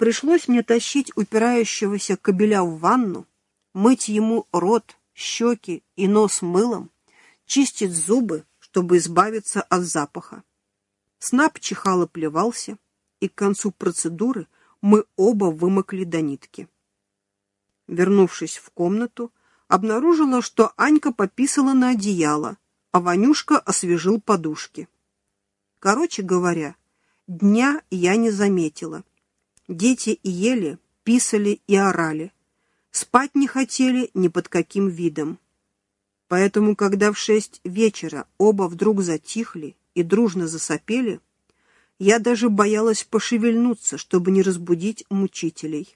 Пришлось мне тащить упирающегося кобеля в ванну, мыть ему рот, щеки и нос мылом, чистить зубы, чтобы избавиться от запаха. Снап чихал и плевался, и к концу процедуры мы оба вымокли до нитки. Вернувшись в комнату, обнаружила, что Анька пописала на одеяло, а Ванюшка освежил подушки. Короче говоря, дня я не заметила. Дети ели, писали и орали. Спать не хотели ни под каким видом. Поэтому, когда в 6 вечера оба вдруг затихли и дружно засопели, я даже боялась пошевельнуться, чтобы не разбудить мучителей.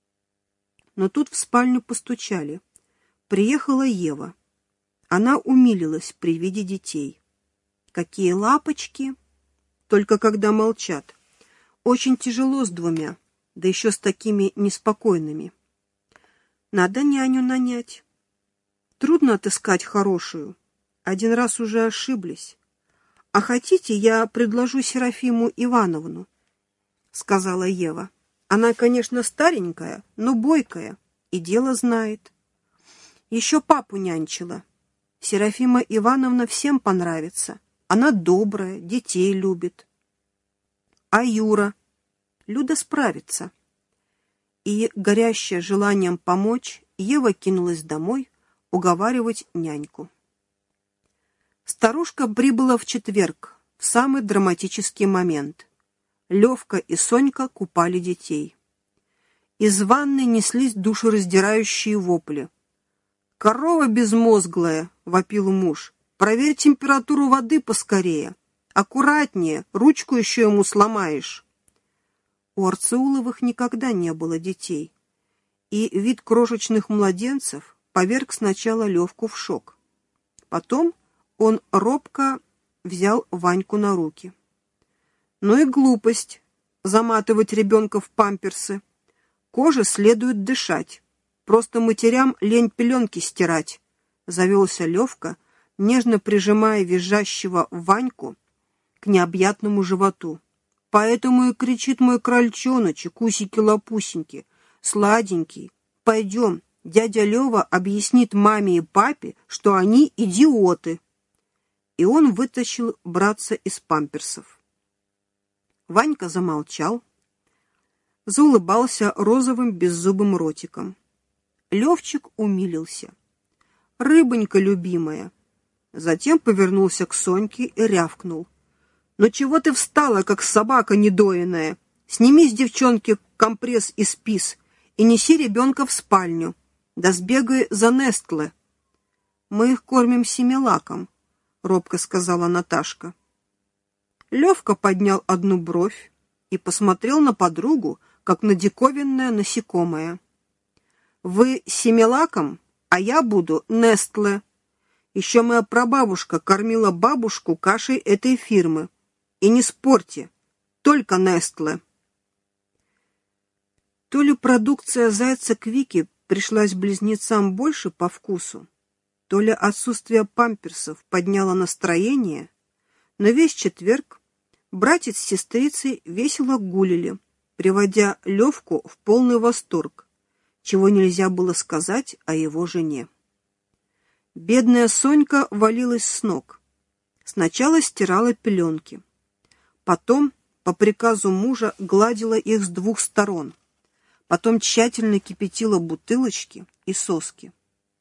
Но тут в спальню постучали. Приехала Ева. Она умилилась при виде детей. Какие лапочки! Только когда молчат. Очень тяжело с 2, да еще с такими неспокойными. Надо няню нанять. Трудно отыскать хорошую. 1 раз уже ошиблись. А хотите, я предложу Серафиму Ивановну, сказала Ева. Она, конечно, старенькая, но бойкая и дело знает. Еще папу нянчила. Серафима Ивановна всем понравится. Она добрая, детей любит. А Юра? Люда справится. И, горящая желанием помочь, Ева кинулась домой уговаривать няньку. Старушка прибыла в четверг, в самый драматический момент. Левка и Сонька купали детей. Из ванны неслись душераздирающие вопли. «Корова безмозглая!» — вопил муж. «Проверь температуру воды поскорее! Аккуратнее, ручку еще ему сломаешь!» У Арцеуловых никогда не было детей, и вид крошечных младенцев поверг сначала Левку в шок. Потом он робко взял Ваньку на руки. Ну и глупость заматывать ребенка в памперсы. Коже следует дышать. Просто матерям лень пеленки стирать. Завелся Левка, нежно прижимая визжащего Ваньку к необъятному животу. Поэтому и кричит мой крольчоночек, усики-лопусеньки, сладенький. Пойдем, дядя Лева объяснит маме и папе, что они идиоты. И он вытащил братца из памперсов. Ванька замолчал, заулыбался розовым беззубым ротиком. Левчик умилился. «Рыбонька любимая!» Затем повернулся к Соньке и рявкнул. «Ну чего ты встала, как собака недоенная? Сними с девчонки компресс и спис и неси ребенка в спальню. Да сбегай за Нестле». «Мы их кормим семилаком», — робко сказала Наташка. Левка поднял одну бровь и посмотрел на подругу, как на диковинное насекомое. «Вы семилаком, а я буду Нестле. Еще моя прабабушка кормила бабушку кашей этой фирмы. И не спорьте, только Нестле». То ли продукция зайца Квики пришлась близнецам больше по вкусу, то ли отсутствие памперсов подняло настроение, но весь четверг братец с сестрицей весело гулили, приводя Левку в полный восторг, чего нельзя было сказать о его жене. Бедная Сонька валилась с ног. Сначала стирала пеленки. Потом, по приказу мужа, гладила их с 2 сторон. Потом тщательно кипятила бутылочки и соски.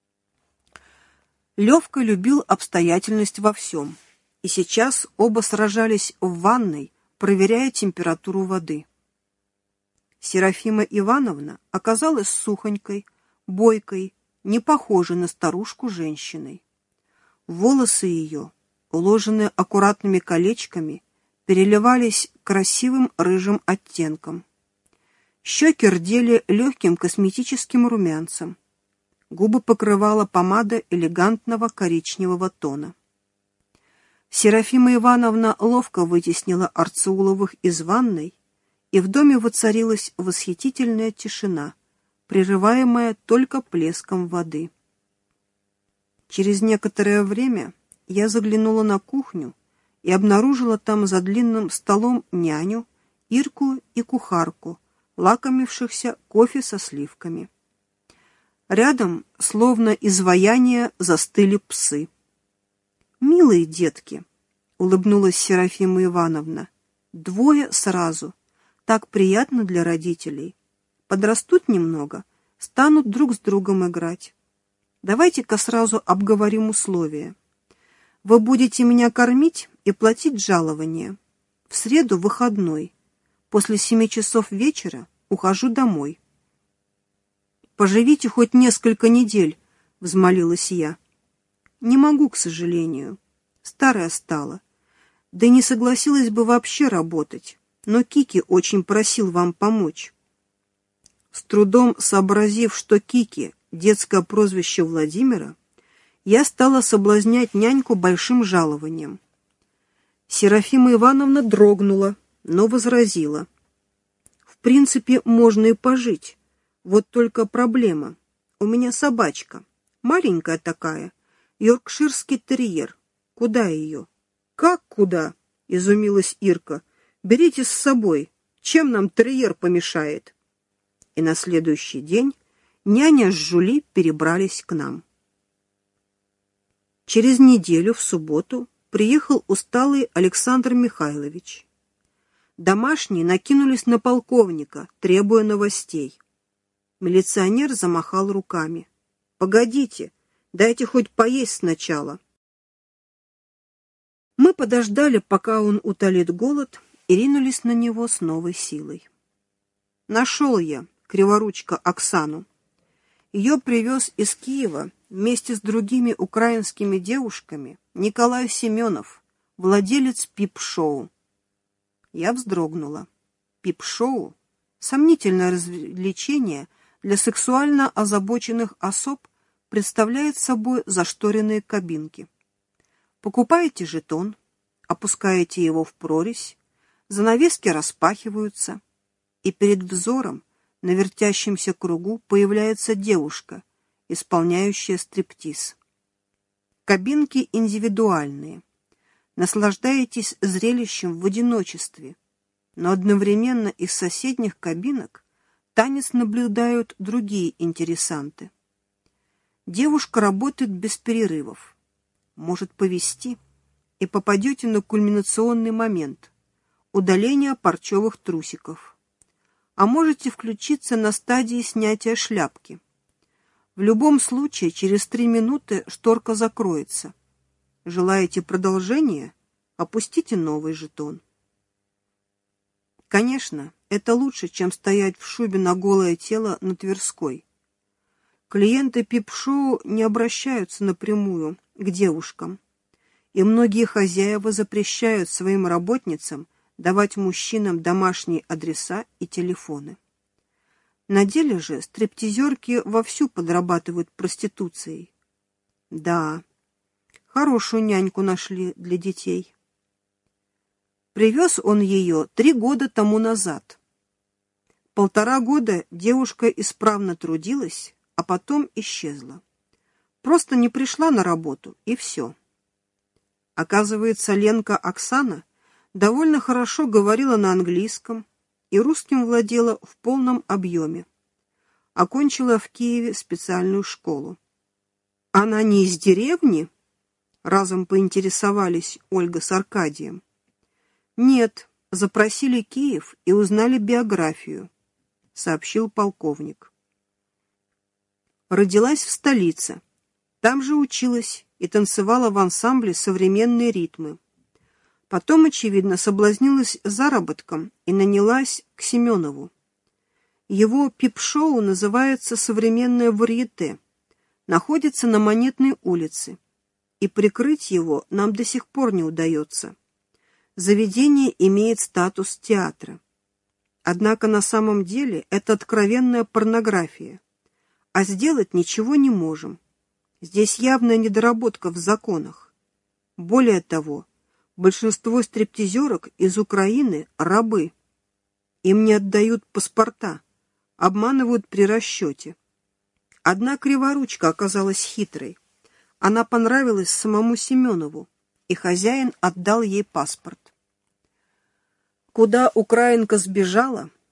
Левка любил обстоятельность во всем. И сейчас оба сражались в ванной, проверяя температуру воды. Серафима Ивановна оказалась сухонькой, бойкой, не похожей на старушку женщиной. Волосы ее, уложенные аккуратными колечками, переливались красивым рыжим оттенком. Щеки рдели легким косметическим румянцем. Губы покрывала помада элегантного коричневого тона. Серафима Ивановна ловко вытеснила Арцеуловых из ванной, и в доме воцарилась восхитительная тишина, прерываемая только плеском воды. Через некоторое время я заглянула на кухню и обнаружила там за длинным столом няню, Ирку и кухарку лакомившихся кофе со сливками. Рядом, словно изваяние, застыли псы. «Милые детки», — улыбнулась Серафима Ивановна, — «2 сразу. Так приятно для родителей. Подрастут немного, станут друг с другом играть. Давайте-ка сразу обговорим условия. Вы будете меня кормить и платить жалование. В среду выходной. После 7 часов вечера ухожу домой». «Поживите хоть несколько недель», — взмолилась я. «Не могу, к сожалению. Старая стала. Да и не согласилась бы вообще работать, но Кики очень просил вам помочь». С трудом сообразив, что Кики — детское прозвище Владимира, я стала соблазнять няньку большим жалованием. Серафима Ивановна дрогнула, но возразила: «В принципе, можно и пожить. Вот только проблема. У меня собачка. Маленькая такая. Йоркширский терьер. Куда ее?» «Как куда?» — изумилась Ирка. «Берите с собой. Чем нам терьер помешает?» И на следующий день няня с Жюли перебрались к нам. Через неделю, в субботу, приехал усталый Александр Михайлович. Домашние накинулись на полковника, требуя новостей. Милиционер замахал руками. «Погодите, дайте хоть поесть сначала». Мы подождали, пока он утолит голод, и ринулись на него с новой силой. Нашел я, Криворучка, Оксану. Ее привез из Киева вместе с другими украинскими девушками Николай Семенов, владелец пип-шоу. Я вздрогнула. Пип-шоу — сомнительное развлечение для сексуально озабоченных особ, представляет собой зашторенные кабинки. Покупаете жетон, опускаете его в прорезь, занавески распахиваются, и перед взором на вертящемся кругу появляется девушка, исполняющая стриптиз. Кабинки индивидуальные. Наслаждаетесь зрелищем в одиночестве, но одновременно из соседних кабинок танец наблюдают другие интересанты. Девушка работает без перерывов. Может повезти, и попадете на кульминационный момент – удаление парчевых трусиков. А можете включиться на стадии снятия шляпки. В любом случае, через 3 минуты шторка закроется. Желаете продолжения? Опустите новый жетон. Конечно, это лучше, чем стоять в шубе на голое тело на Тверской. Клиенты пип-шоу не обращаются напрямую к девушкам, и многие хозяева запрещают своим работницам давать мужчинам домашние адреса и телефоны. На деле же стриптизерки вовсю подрабатывают проституцией. Да, хорошую няньку нашли для детей. Привез он ее 3 года тому назад. 1,5 года девушка исправно трудилась, а потом исчезла. Просто не пришла на работу, и все. Оказывается, Ленка Оксана довольно хорошо говорила на английском и русским владела в полном объеме. Окончила в Киеве специальную школу. «Она не из деревни?» — разом поинтересовались Ольга с Аркадием. «Нет, запросили Киев и узнали биографию», — сообщил полковник. Родилась в столице. Там же училась и танцевала в ансамбле современные ритмы. Потом, очевидно, соблазнилась заработком и нанялась к Семенову. Его пип-шоу называется «Современное варьете», находится на Монетной улице, и прикрыть его нам до сих пор не удается. Заведение имеет статус театра. Однако на самом деле это откровенная порнография, а сделать ничего не можем. Здесь явная недоработка в законах. Более того, большинство стриптизерок из Украины – рабы. Им не отдают паспорта, обманывают при расчете. Одна Криворучка оказалась хитрой. Она понравилась самому Семенову, и хозяин отдал ей паспорт. Куда украинка сбежала,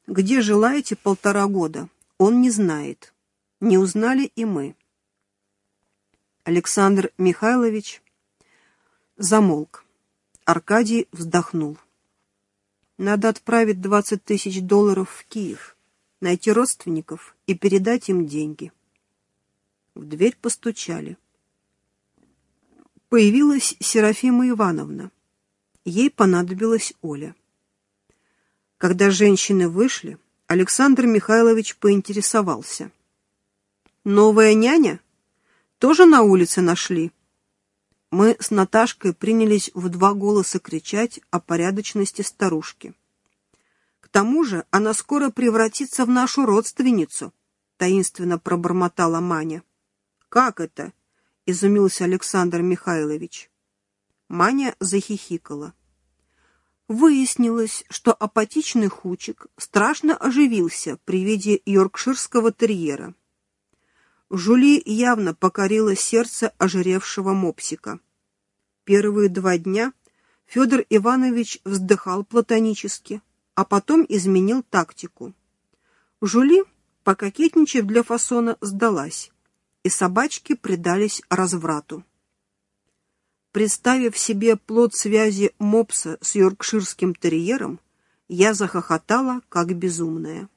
Где жила эти 1,5 года, он не знает. Не узнали и мы. Александр Михайлович замолк. Аркадий вздохнул. Надо отправить $20 000 в Киев, найти родственников и передать им деньги. В дверь постучали. Появилась Серафима Ивановна. Ей понадобилась Оля. Когда женщины вышли, Александр Михайлович поинтересовался. «Новая няня? Тоже на улице нашли?» Мы с Наташкой принялись в 2 голоса кричать о порядочности старушки. «К тому же она скоро превратится в нашу родственницу», — таинственно пробормотала Маня. «Как это?» — изумился Александр Михайлович. Маня захихикала. Выяснилось, что апатичный Хучик страшно оживился при виде йоркширского терьера. Жули явно покорило сердце ожиревшего мопсика. Первые 2 дня Федор Иванович вздыхал платонически, а потом изменил тактику. Жули, пококетничав для фасона, сдалась, и собачки предались разврату. Представив себе плод связи мопса с йоркширским терьером, я захохотала, как безумная.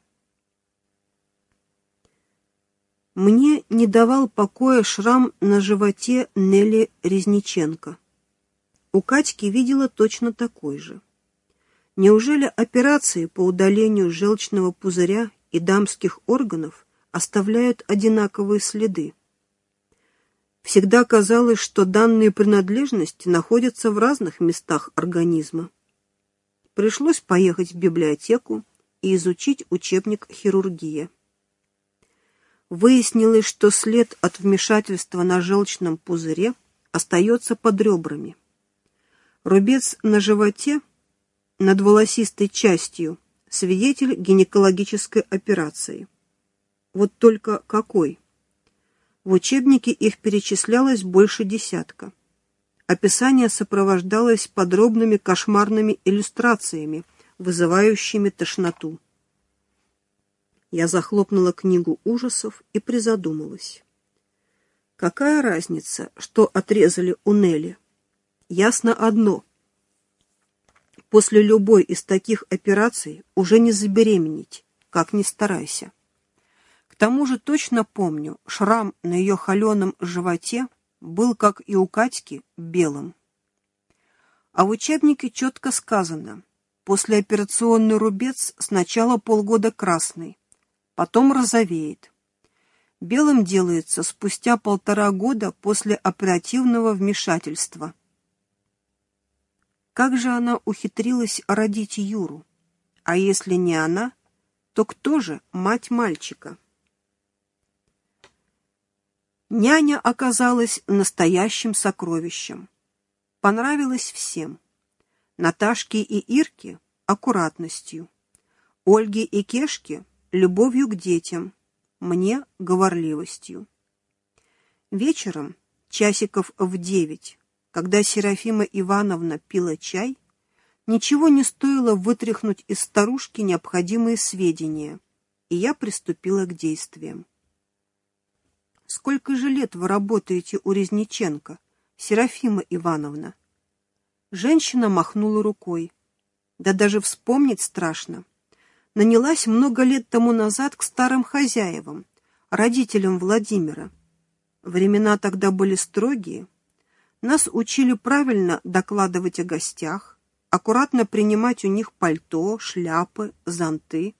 Мне не давал покоя шрам на животе Нелли Резниченко. У Катьки видела точно такой же. Неужели операции по удалению желчного пузыря и дамских органов оставляют одинаковые следы? Всегда казалось, что данные принадлежности находятся в разных местах организма. Пришлось поехать в библиотеку и изучить учебник хирургии. Выяснилось, что след от вмешательства на желчном пузыре остается под ребрами. Рубец на животе, над волосистой частью, свидетель гинекологической операции. Вот только какой? В учебнике их перечислялось больше 10. Описание сопровождалось подробными кошмарными иллюстрациями, вызывающими тошноту. Я захлопнула книгу ужасов и призадумалась. Какая разница, что отрезали у Нелли? Ясно одно. После любой из таких операций уже не забеременеть, как ни старайся. К тому же точно помню, шрам на ее холеном животе был, как и у Катьки, белым. А в учебнике четко сказано: послеоперационный рубец сначала полгода красный, потом розовеет. Белым делается спустя 1,5 года после оперативного вмешательства. Как же она ухитрилась родить Юру? А если не она, то кто же мать мальчика? Няня оказалась настоящим сокровищем. Понравилась всем. Наташке и Ирке – аккуратностью, Ольге и Кешке – любовью к детям, мне – говорливостью. Вечером, часиков в 9, когда Серафима Ивановна пила чай, ничего не стоило вытряхнуть из старушки необходимые сведения, и я приступила к действиям. «Сколько же лет вы работаете у Резниченко, Серафима Ивановна?» Женщина махнула рукой. «Да даже вспомнить страшно. Нанялась много лет тому назад к старым хозяевам, родителям Владимира. Времена тогда были строгие. Нас учили правильно докладывать о гостях, аккуратно принимать у них пальто, шляпы, зонты.